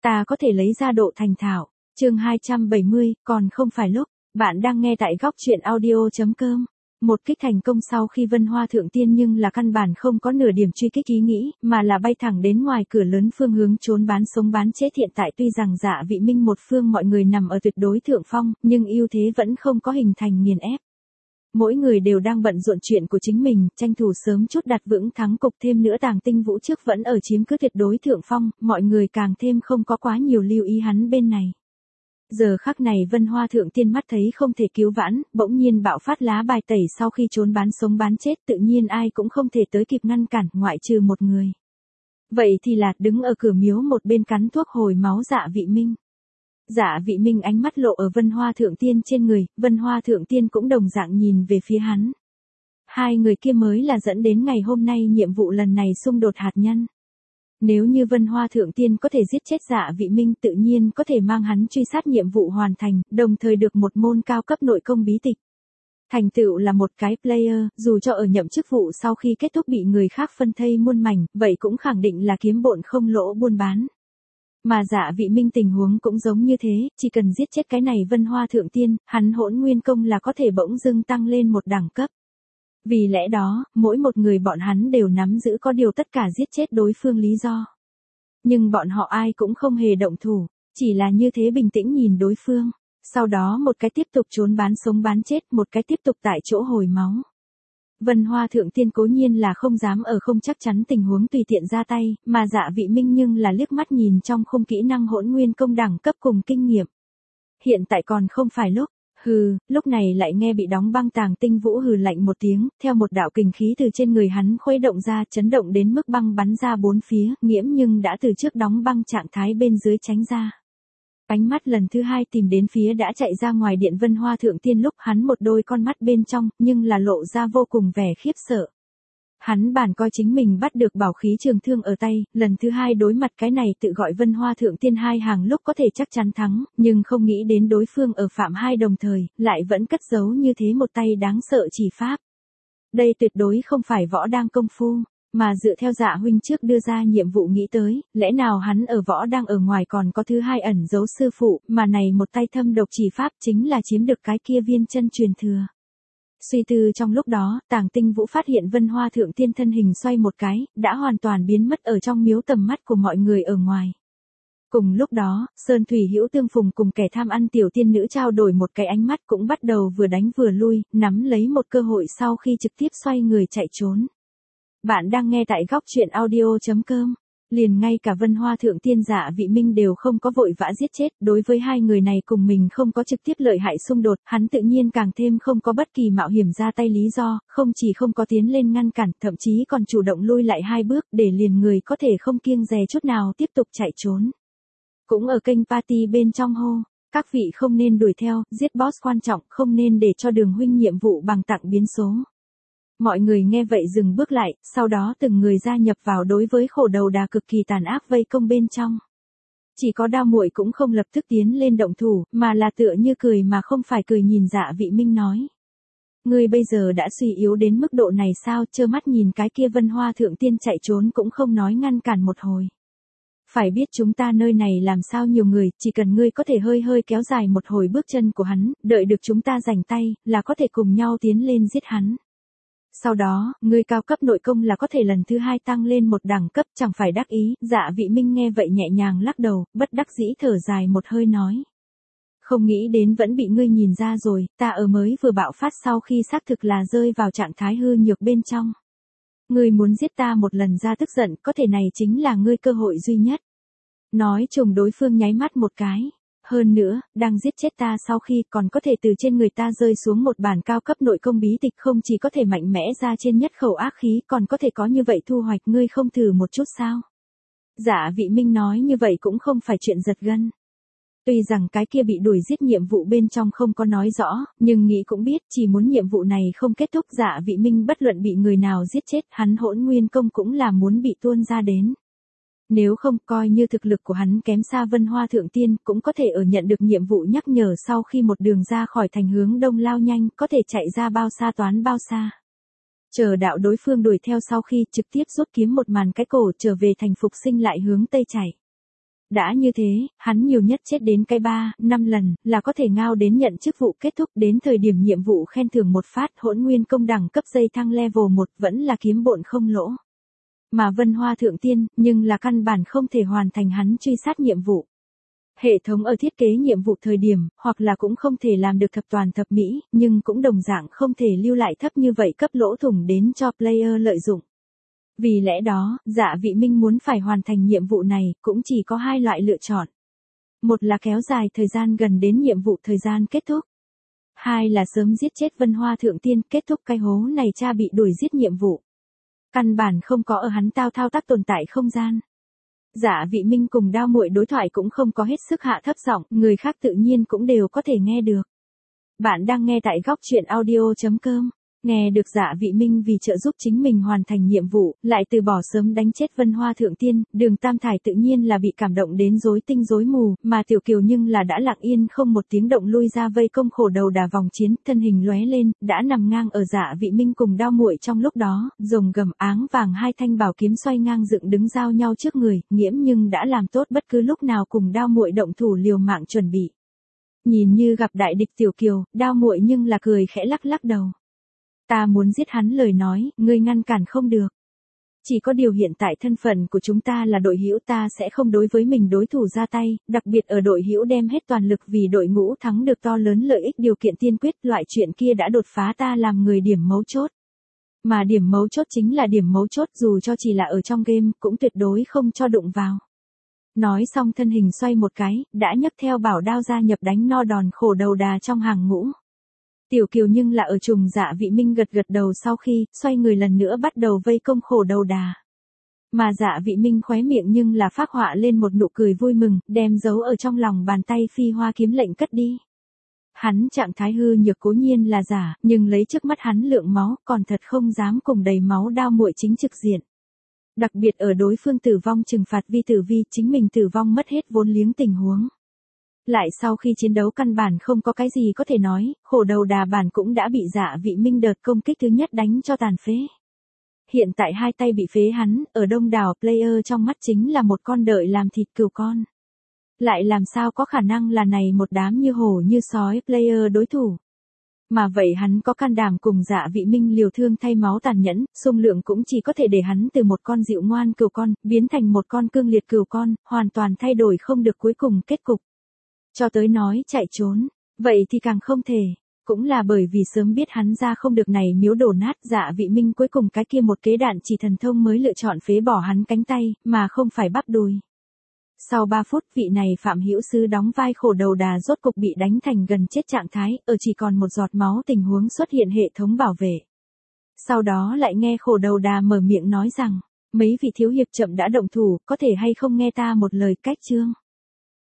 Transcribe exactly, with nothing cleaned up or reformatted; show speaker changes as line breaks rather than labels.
ta có thể lấy ra độ thành thạo. Chương hai trăm bảy mươi, còn không phải lúc. Bạn đang nghe tại góc truyện audio chấm com. Một kích thành công sau khi Vân Hoa thượng tiên nhưng là căn bản không có nửa điểm truy kích ý nghĩ, mà là bay thẳng đến ngoài cửa lớn phương hướng trốn bán sống bán chết. Hiện tại tuy rằng Dạ Vị Minh một phương mọi người nằm ở tuyệt đối thượng phong, nhưng ưu thế vẫn không có hình thành nghiền ép. Mỗi người đều đang bận rộn chuyện của chính mình, tranh thủ sớm chút đặt vững thắng cục. Thêm nữa Tàng Tinh Vũ trước vẫn ở chiếm cứ tuyệt đối thượng phong, mọi người càng thêm không có quá nhiều lưu ý hắn bên này. Giờ khắc này Vân Hoa thượng tiên mắt thấy không thể cứu vãn, bỗng nhiên bạo phát lá bài tẩy sau khi trốn bán sống bán chết, tự nhiên ai cũng không thể tới kịp ngăn cản, ngoại trừ một người. Vậy thì là đứng ở cửa miếu một bên cắn thuốc hồi máu Dạ Vị Minh. Dạ Vị Minh ánh mắt lộ ở Vân Hoa thượng tiên trên người, Vân Hoa thượng tiên cũng đồng dạng nhìn về phía hắn. Hai người kia mới là dẫn đến ngày hôm nay nhiệm vụ lần này xung đột hạt nhân. Nếu như Vân Hoa thượng tiên có thể giết chết Dạ Vị Minh, tự nhiên có thể mang hắn truy sát nhiệm vụ hoàn thành, đồng thời được một môn cao cấp nội công bí tịch. Thành tựu là một cái player, dù cho ở nhậm chức vụ sau khi kết thúc bị người khác phân thây muôn mảnh, vậy cũng khẳng định là kiếm bộn không lỗ buôn bán. Mà Dạ Vị Minh tình huống cũng giống như thế, chỉ cần giết chết cái này Vân Hoa thượng tiên, hắn Hỗn Nguyên công là có thể bỗng dưng tăng lên một đẳng cấp. Vì lẽ đó, mỗi một người bọn hắn đều nắm giữ có điều tất cả giết chết đối phương lý do. Nhưng bọn họ ai cũng không hề động thủ, chỉ là như thế bình tĩnh nhìn đối phương. Sau đó một cái tiếp tục trốn bán sống bán chết, một cái tiếp tục tại chỗ hồi máu. Vân Hoa thượng tiên cố nhiên là không dám ở không chắc chắn tình huống tùy tiện ra tay, mà Dạ Vị Minh nhưng là liếc mắt nhìn trong không kỹ năng Hỗn Nguyên công đẳng cấp cùng kinh nghiệm. Hiện tại còn không phải lúc. Hừ, lúc này lại nghe bị đóng băng Tàng Tinh Vũ hừ lạnh một tiếng, theo một đạo kình khí từ trên người hắn khuấy động ra, chấn động đến mức băng bắn ra bốn phía, nghiễm nhưng đã từ trước đóng băng trạng thái bên dưới tránh ra. Ánh mắt lần thứ hai tìm đến phía đã chạy ra ngoài điện Vân Hoa thượng tiên, lúc hắn một đôi con mắt bên trong, nhưng là lộ ra vô cùng vẻ khiếp sợ. Hắn bản coi chính mình bắt được bảo khí trường thương ở tay, lần thứ hai đối mặt cái này tự gọi Vân Hoa thượng tiên hai hàng lúc có thể chắc chắn thắng, nhưng không nghĩ đến đối phương ở phạm hai đồng thời, lại vẫn cất giấu như thế một tay đáng sợ chỉ pháp. Đây tuyệt đối không phải võ đang công phu, mà dựa theo Dạ huynh trước đưa ra nhiệm vụ nghĩ tới, lẽ nào hắn ở võ đang ở ngoài còn có thứ hai ẩn giấu sư phụ, mà này một tay thâm độc chỉ pháp chính là chiếm được cái kia viên chân truyền thừa. Suy tư trong lúc đó, Tàng Tinh Vũ phát hiện Vân Hoa thượng tiên thân hình xoay một cái, đã hoàn toàn biến mất ở trong miếu tầm mắt của mọi người ở ngoài. Cùng lúc đó, Sơn Thủy Hữu Tương Phùng cùng kẻ tham ăn tiểu tiên nữ trao đổi một cái ánh mắt, cũng bắt đầu vừa đánh vừa lui, nắm lấy một cơ hội sau khi trực tiếp xoay người chạy trốn. Bạn đang nghe tại góc truyện audio chấm com. Liền ngay cả Vân Hoa thượng tiên Dạ Vị Minh đều không có vội vã giết chết, đối với hai người này cùng mình không có trực tiếp lợi hại xung đột, hắn tự nhiên càng thêm không có bất kỳ mạo hiểm ra tay lý do, không chỉ không có tiến lên ngăn cản, thậm chí còn chủ động lui lại hai bước, để liền người có thể không kiêng dè chút nào tiếp tục chạy trốn. Cũng ở kênh party bên trong hô, các vị không nên đuổi theo, giết boss quan trọng, không nên để cho Đường huynh nhiệm vụ bằng tặng biến số. Mọi người nghe vậy dừng bước lại, sau đó từng người gia nhập vào đối với khổ đầu đà cực kỳ tàn ác vây công bên trong. Chỉ có Đao Muội cũng không lập tức tiến lên động thủ, mà là tựa như cười mà không phải cười nhìn Dạ Vị Minh nói. Ngươi bây giờ đã suy yếu đến mức độ này sao, trơ mắt nhìn cái kia Vân Hoa thượng tiên chạy trốn cũng không nói ngăn cản một hồi. Phải biết chúng ta nơi này làm sao nhiều người, chỉ cần ngươi có thể hơi hơi kéo dài một hồi bước chân của hắn, đợi được chúng ta giành tay, là có thể cùng nhau tiến lên giết hắn. Sau đó, ngươi cao cấp nội công là có thể lần thứ hai tăng lên một đẳng cấp, chẳng phải đắc ý. Dạ Vị Minh nghe vậy nhẹ nhàng lắc đầu, bất đắc dĩ thở dài một hơi nói. Không nghĩ đến vẫn bị ngươi nhìn ra rồi, ta ở mới vừa bạo phát sau khi xác thực là rơi vào trạng thái hư nhược bên trong. Ngươi muốn giết ta một lần ra tức giận, có thể này chính là ngươi cơ hội duy nhất. Nói trùng đối phương nháy mắt một cái. Hơn nữa, đang giết chết ta sau khi còn có thể từ trên người ta rơi xuống một bản cao cấp nội công bí tịch, không chỉ có thể mạnh mẽ ra trên nhất khẩu ác khí, còn có thể có như vậy thu hoạch, ngươi không thử một chút sao? Dạ Vị Minh nói như vậy cũng không phải chuyện giật gân. Tuy rằng cái kia bị đuổi giết nhiệm vụ bên trong không có nói rõ, nhưng nghĩ cũng biết chỉ muốn nhiệm vụ này không kết thúc, Dạ Vị Minh bất luận bị người nào giết chết, hắn Hỗn Nguyên công cũng là muốn bị tuôn ra đến. Nếu không, coi như thực lực của hắn kém xa Vân Hoa thượng tiên, cũng có thể ở nhận được nhiệm vụ nhắc nhở sau khi một đường ra khỏi thành hướng đông lao nhanh, có thể chạy ra bao xa toán bao xa. Chờ đạo đối phương đuổi theo sau khi trực tiếp rút kiếm một màn cái cổ trở về thành phục sinh lại hướng tây chạy. Đã như thế, hắn nhiều nhất chết đến cái ba, năm lần, là có thể ngao đến nhận chức vụ kết thúc, đến thời điểm nhiệm vụ khen thưởng một phát hỗn nguyên công đẳng cấp dây thăng level một vẫn là kiếm bộn không lỗ. Mà Vân Hoa Thượng Tiên, nhưng là căn bản không thể hoàn thành hắn truy sát nhiệm vụ. Hệ thống ở thiết kế nhiệm vụ thời điểm, hoặc là cũng không thể làm được thập toàn thập mỹ, nhưng cũng đồng dạng không thể lưu lại thấp như vậy cấp lỗ thủng đến cho player lợi dụng. Vì lẽ đó, Dạ Vị Minh muốn phải hoàn thành nhiệm vụ này, cũng chỉ có hai loại lựa chọn. Một là kéo dài thời gian gần đến nhiệm vụ thời gian kết thúc. Hai là sớm giết chết Vân Hoa Thượng Tiên, kết thúc cái hố này cha bị đuổi giết nhiệm vụ. Căn bản không có ở hắn tao thao tác tồn tại không gian. Dạ Vị Minh cùng Đao Muội đối thoại cũng không có hết sức hạ thấp giọng, người khác tự nhiên cũng đều có thể nghe được. Bạn đang nghe tại góc truyện audio chấm com. Nghe được Dạ Vị Minh vì trợ giúp chính mình hoàn thành nhiệm vụ, lại từ bỏ sớm đánh chết Vân Hoa Thượng Tiên, Đường Tam Thải tự nhiên là bị cảm động đến rối tinh rối mù, mà Tiểu Kiều nhưng là đã lặng yên không một tiếng động lui ra vây công khổ đầu đà vòng chiến, thân hình lóe lên, đã nằm ngang ở Dạ Vị Minh cùng Đao Muội trong lúc đó, rồng gầm áng vàng hai thanh bảo kiếm xoay ngang dựng đứng giao nhau trước người, Nghiễm nhưng đã làm tốt bất cứ lúc nào cùng Đao Muội động thủ liều mạng chuẩn bị. Nhìn như gặp đại địch Tiểu Kiều, Đao Muội nhưng là cười khẽ lắc lắc đầu. Ta muốn giết hắn lời nói, ngươi ngăn cản không được. Chỉ có điều hiện tại thân phận của chúng ta là đội hữu, ta sẽ không đối với mình đối thủ ra tay, đặc biệt ở đội hữu đem hết toàn lực vì đội ngũ thắng được to lớn lợi ích điều kiện tiên quyết, loại chuyện kia đã đột phá ta làm người điểm mấu chốt. Mà điểm mấu chốt chính là điểm mấu chốt, dù cho chỉ là ở trong game, cũng tuyệt đối không cho đụng vào. Nói xong thân hình xoay một cái, đã nhấc theo bảo đao gia nhập đánh no đòn khổ đầu đà trong hàng ngũ. Tiểu Kiều nhưng là ở trùng Dạ Vị Minh gật gật đầu sau khi, xoay người lần nữa bắt đầu vây công khổ đầu đà. Mà Dạ Vị Minh khóe miệng nhưng là phác họa lên một nụ cười vui mừng, đem giấu ở trong lòng bàn tay phi hoa kiếm lệnh cất đi. Hắn trạng thái hư nhược cố nhiên là giả, nhưng lấy trước mắt hắn lượng máu, còn thật không dám cùng đầy máu Đao Muội chính trực diện. Đặc biệt ở đối phương tử vong trừng phạt vi tử vi, chính mình tử vong mất hết vốn liếng tình huống. Lại sau khi chiến đấu căn bản không có cái gì có thể nói, khổ đầu đà bản cũng đã bị Dạ Vị Minh đợt công kích thứ nhất đánh cho tàn phế. Hiện tại hai tay bị phế hắn, ở đông đảo player trong mắt chính là một con đợi làm thịt cừu con. Lại làm sao có khả năng là này một đám như hổ như sói player đối thủ. Mà vậy hắn có can đảm cùng Dạ Vị Minh liều thương thay máu tàn nhẫn, xung lượng cũng chỉ có thể để hắn từ một con dịu ngoan cừu con, biến thành một con cương liệt cừu con, hoàn toàn thay đổi không được cuối cùng kết cục. Cho tới nói chạy trốn, vậy thì càng không thể, cũng là bởi vì sớm biết hắn ra không được này miếu đổ nát, Dạ Vị Minh cuối cùng cái kia một kế đạn chỉ thần thông mới lựa chọn phế bỏ hắn cánh tay, mà không phải bắp đùi. Sau ba phút, vị này Phạm Hữu Sư đóng vai khổ đầu đà rốt cục bị đánh thành gần chết trạng thái, ở chỉ còn một giọt máu tình huống xuất hiện hệ thống bảo vệ. Sau đó lại nghe khổ đầu đà mở miệng nói rằng, mấy vị thiếu hiệp chậm đã động thủ, có thể hay không nghe ta một lời cách chương.